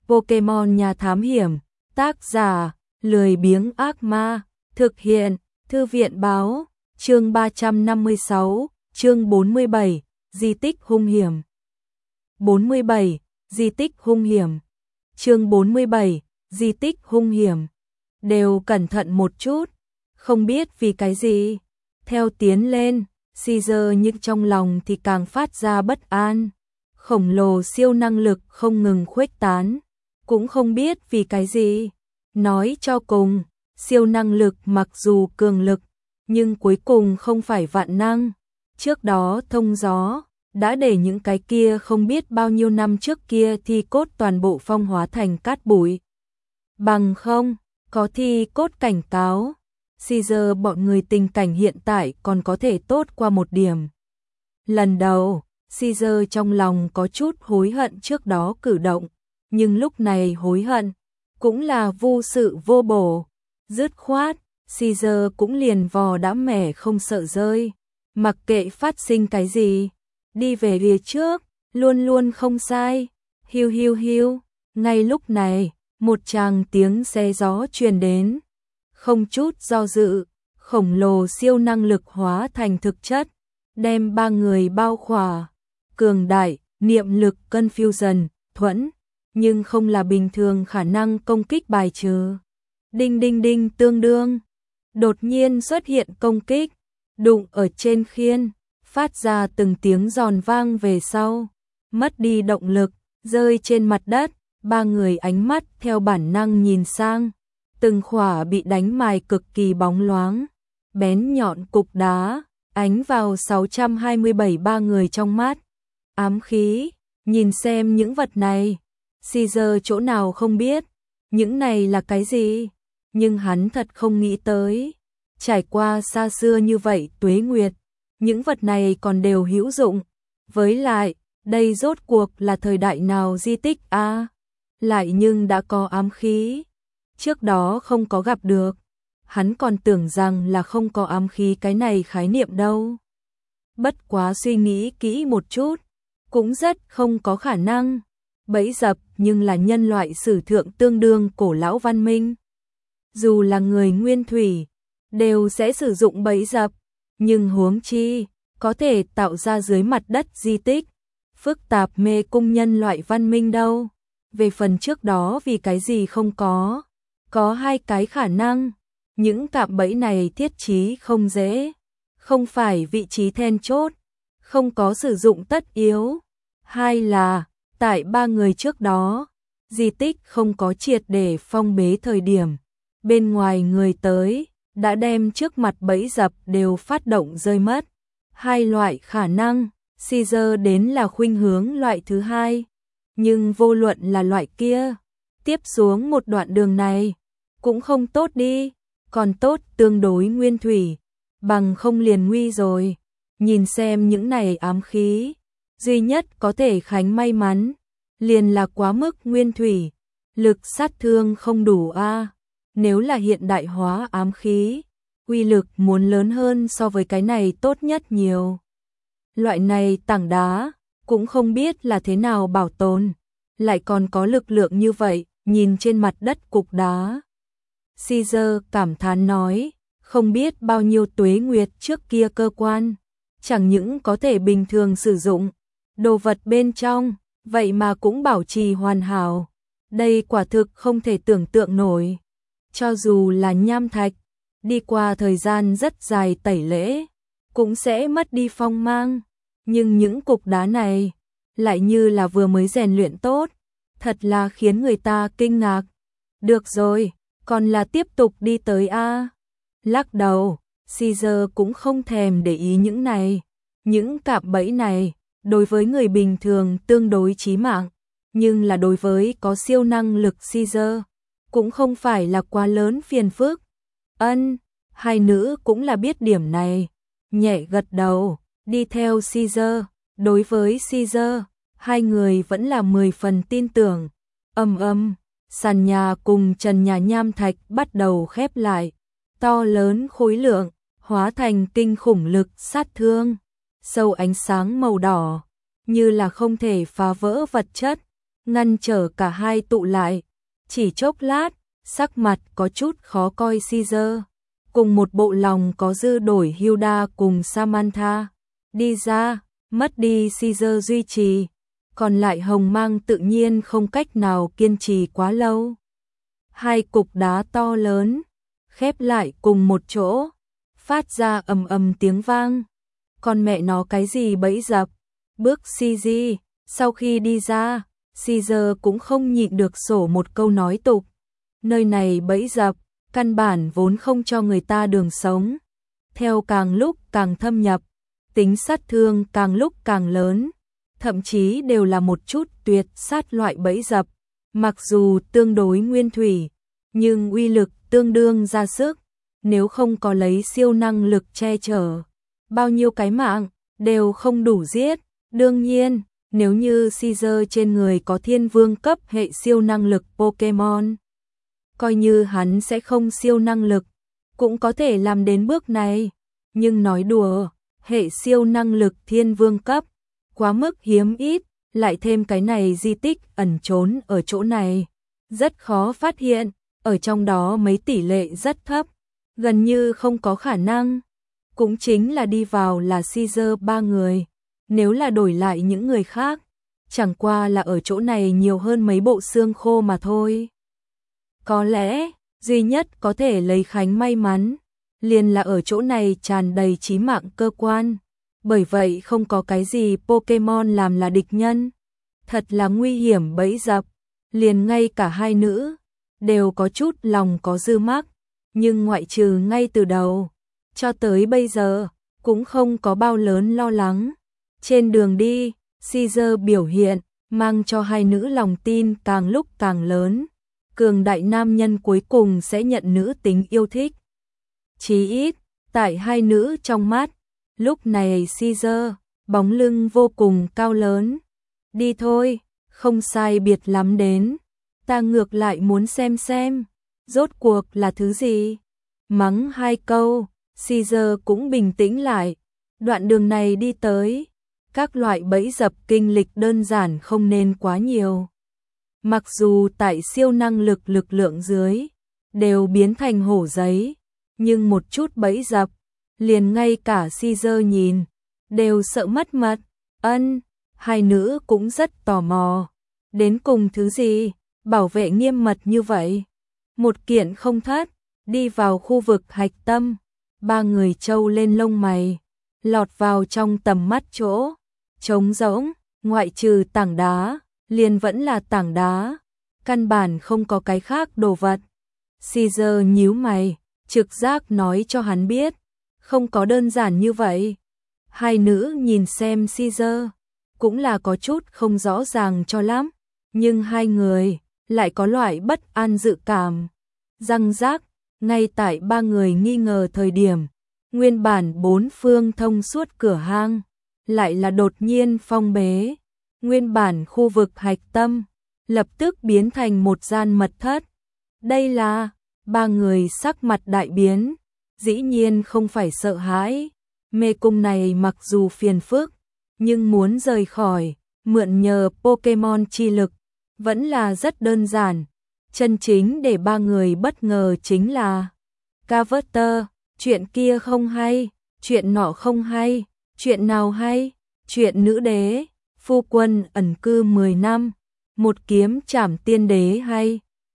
Pokemon nhà thám hiểm, tác giả, lười biếng ác ma, thực hiện, thư viện báo, chương 356, chương 47, di tích hung hiểm. 47, di tích hung hiểm. Chương 47, di tích hung hiểm. Đều cẩn thận một chút, không biết vì cái gì. Theo tiến lên, Caesar nhưng trong lòng thì càng phát ra bất an. Khổng lồ siêu năng lực không ngừng khuếch tán, cũng không biết vì cái gì. Nói cho cùng, siêu năng lực mặc dù cường lực, nhưng cuối cùng không phải vạn năng. Trước đó thông gió, đã để những cái kia không biết bao nhiêu năm trước kia thi cốt toàn bộ phong hóa thành cát bụi. Bằng không, có thi cốt cảnh cáo, Caesar bọn người tình cảnh hiện tại còn có thể tốt qua một điểm. Lần đầu, Caesar trong lòng có chút hối hận trước đó cử động, nhưng lúc này hối hận cũng là vô sự vô bổ. Dứt khoát, Caesar cũng liền vò đã mẻ không sợ rơi, mặc kệ phát sinh cái gì, đi về phía trước, luôn luôn không sai. Hiu hiu hiu, ngay lúc này, một tràng tiếng xe gió truyền đến. Không chút do dự, khổng lồ siêu năng lực hóa thành thực chất, đem ba người bao khỏa. Cường đại, niệm lực confusion, thuẫn, nhưng không là bình thường khả năng công kích bài trừ. Đinh đinh đinh tương đương, đột nhiên xuất hiện công kích, đụng ở trên khiên, phát ra từng tiếng giòn vang về sau, mất đi động lực, rơi trên mặt đất. Ba người ánh mắt theo bản năng nhìn sang, từng khỏa bị đánh mài cực kỳ bóng loáng, bén nhọn cục đá, ánh vào 627 ba người trong mắt. Ám khí, nhìn xem những vật này, Caesar chỗ nào không biết, những này là cái gì, nhưng hắn thật không nghĩ tới. Trải qua xa xưa như vậy tuế nguyệt, những vật này còn đều hữu dụng, với lại, đây rốt cuộc là thời đại nào di tích a? Lại nhưng đã có ám khí, trước đó không có gặp được, hắn còn tưởng rằng là không có ám khí cái này khái niệm đâu. Bất quá suy nghĩ kỹ một chút, cũng rất không có khả năng. Bẫy dập nhưng là nhân loại sử thượng tương đương cổ lão văn minh. Dù là người nguyên thủy, đều sẽ sử dụng bẫy dập, nhưng huống chi, có thể tạo ra dưới mặt đất di tích, phức tạp mê cung nhân loại văn minh đâu. Về phần trước đó vì cái gì không có hai cái khả năng. Những cạm bẫy này thiết trí không dễ, không phải vị trí then chốt, không có sử dụng tất yếu. Hai là, tại ba người trước đó, di tích không có triệt để phong bế thời điểm, bên ngoài người tới, đã đem trước mặt bẫy dập đều phát động rơi mất. Hai loại khả năng, Caesar đến là khuynh hướng loại thứ hai. Nhưng vô luận là loại kia, tiếp xuống một đoạn đường này, cũng không tốt đi, còn tốt tương đối nguyên thủy, bằng không liền nguy rồi. Nhìn xem những này ám khí, duy nhất có thể khánh may mắn, liền là quá mức nguyên thủy, lực sát thương không đủ a. Nếu là hiện đại hóa ám khí, uy lực muốn lớn hơn so với cái này tốt nhất nhiều. Loại này tảng đá, cũng không biết là thế nào bảo tồn, lại còn có lực lượng như vậy, nhìn trên mặt đất cục đá. Caesar cảm thán nói, không biết bao nhiêu tuế nguyệt trước kia cơ quan, chẳng những có thể bình thường sử dụng, đồ vật bên trong, vậy mà cũng bảo trì hoàn hảo. Đây quả thực không thể tưởng tượng nổi. Cho dù là nham thạch, đi qua thời gian rất dài tẩy lễ, cũng sẽ mất đi phong mang. Nhưng những cục đá này, lại như là vừa mới rèn luyện tốt, thật là khiến người ta kinh ngạc. Được rồi, còn là tiếp tục đi tới a. Lắc đầu, Caesar cũng không thèm để ý những này. Những cạm bẫy này, đối với người bình thường tương đối chí mạng, nhưng là đối với có siêu năng lực Caesar, cũng không phải là quá lớn phiền phức. Hai nữ cũng là biết điểm này, nhẹ gật đầu, đi theo Caesar. Đối với Caesar, hai người vẫn là 10 phần tin tưởng. Sàn nhà cùng trần nhà nham thạch bắt đầu khép lại, to lớn khối lượng, hóa thành kinh khủng lực sát thương, sâu ánh sáng màu đỏ, như là không thể phá vỡ vật chất, ngăn trở cả hai tụ lại. Chỉ chốc lát, sắc mặt có chút khó coi Caesar, cùng một bộ lòng có dư đổi Hilda cùng Samantha đi ra, mất đi Caesar duy trì, còn lại Hồng Mang tự nhiên không cách nào kiên trì quá lâu. Hai cục đá to lớn khép lại cùng một chỗ, phát ra ầm ầm tiếng vang. Còn mẹ nó cái gì bẫy dập? Bước CG, sau khi đi ra, Caesar cũng không nhịn được sổ một câu nói tục. Nơi này bẫy dập, căn bản vốn không cho người ta đường sống. Theo càng lúc càng thâm nhập, tính sát thương càng lúc càng lớn, thậm chí đều là một chút tuyệt sát loại bẫy dập. Mặc dù tương đối nguyên thủy, nhưng uy lực tương đương ra sức, nếu không có lấy siêu năng lực che chở, bao nhiêu cái mạng đều không đủ giết. Đương nhiên, nếu như Caesar trên người có thiên vương cấp hệ siêu năng lực Pokemon, coi như hắn sẽ không siêu năng lực, cũng có thể làm đến bước này. Nhưng nói đùa, hệ siêu năng lực thiên vương cấp, quá mức hiếm ít, lại thêm cái này di tích ẩn trốn ở chỗ này, rất khó phát hiện, ở trong đó mấy tỷ lệ rất thấp, gần như không có khả năng. Cũng chính là đi vào là Caesar ba người, nếu là đổi lại những người khác, chẳng qua là ở chỗ này nhiều hơn mấy bộ xương khô mà thôi. Có lẽ, duy nhất có thể lấy Khánh may mắn, liền là ở chỗ này tràn đầy chí mạng cơ quan, bởi vậy không có cái gì Pokemon làm là địch nhân. Thật là nguy hiểm bẫy dập, liền ngay cả hai nữ đều có chút lòng có dư mắc, nhưng ngoại trừ ngay từ đầu, cho tới bây giờ, cũng không có bao lớn lo lắng. Trên đường đi, Caesar biểu hiện, mang cho hai nữ lòng tin càng lúc càng lớn. Cường đại nam nhân cuối cùng sẽ nhận nữ tính yêu thích. Chí ít, tại hai nữ trong mắt, lúc này Caesar, bóng lưng vô cùng cao lớn. Đi thôi, không sai biệt lắm đến. Ta ngược lại muốn xem, rốt cuộc là thứ gì. Mắng hai câu, Caesar cũng bình tĩnh lại. Đoạn đường này đi tới, các loại bẫy dập kinh lịch đơn giản không nên quá nhiều. Mặc dù tại siêu năng lực lượng dưới, đều biến thành hổ giấy, nhưng một chút bẫy dập, liền ngay cả Caesar nhìn, đều sợ mất mật. Hai nữ cũng rất tò mò. Đến cùng thứ gì, bảo vệ nghiêm mật như vậy? Một kiện không thất, đi vào khu vực hạch tâm, ba người trâu lên lông mày, lọt vào trong tầm mắt chỗ, trống rỗng, ngoại trừ tảng đá, liền vẫn là tảng đá, căn bản không có cái khác đồ vật. Caesar nhíu mày, trực giác nói cho hắn biết, không có đơn giản như vậy. Hai nữ nhìn xem Caesar, cũng là có chút không rõ ràng cho lắm, nhưng hai người lại có loại bất an dự cảm. Răng rác, ngay tại ba người nghi ngờ thời điểm, nguyên bản bốn phương thông suốt cửa hang, lại là đột nhiên phong bế. Nguyên bản khu vực hạch tâm, lập tức biến thành một gian mật thất. Đây là, ba người sắc mặt đại biến, dĩ nhiên không phải sợ hãi. Mê cung này mặc dù phiền phức, nhưng muốn rời khỏi, mượn nhờ Pokemon chi lực, vẫn là rất đơn giản. Chân chính để ba người bất ngờ chính là Carver, chuyện kia không hay, chuyện nọ không hay, chuyện nào hay, chuyện nữ đế, phu quân ẩn cư 10 năm, một kiếm trảm tiên đế hay.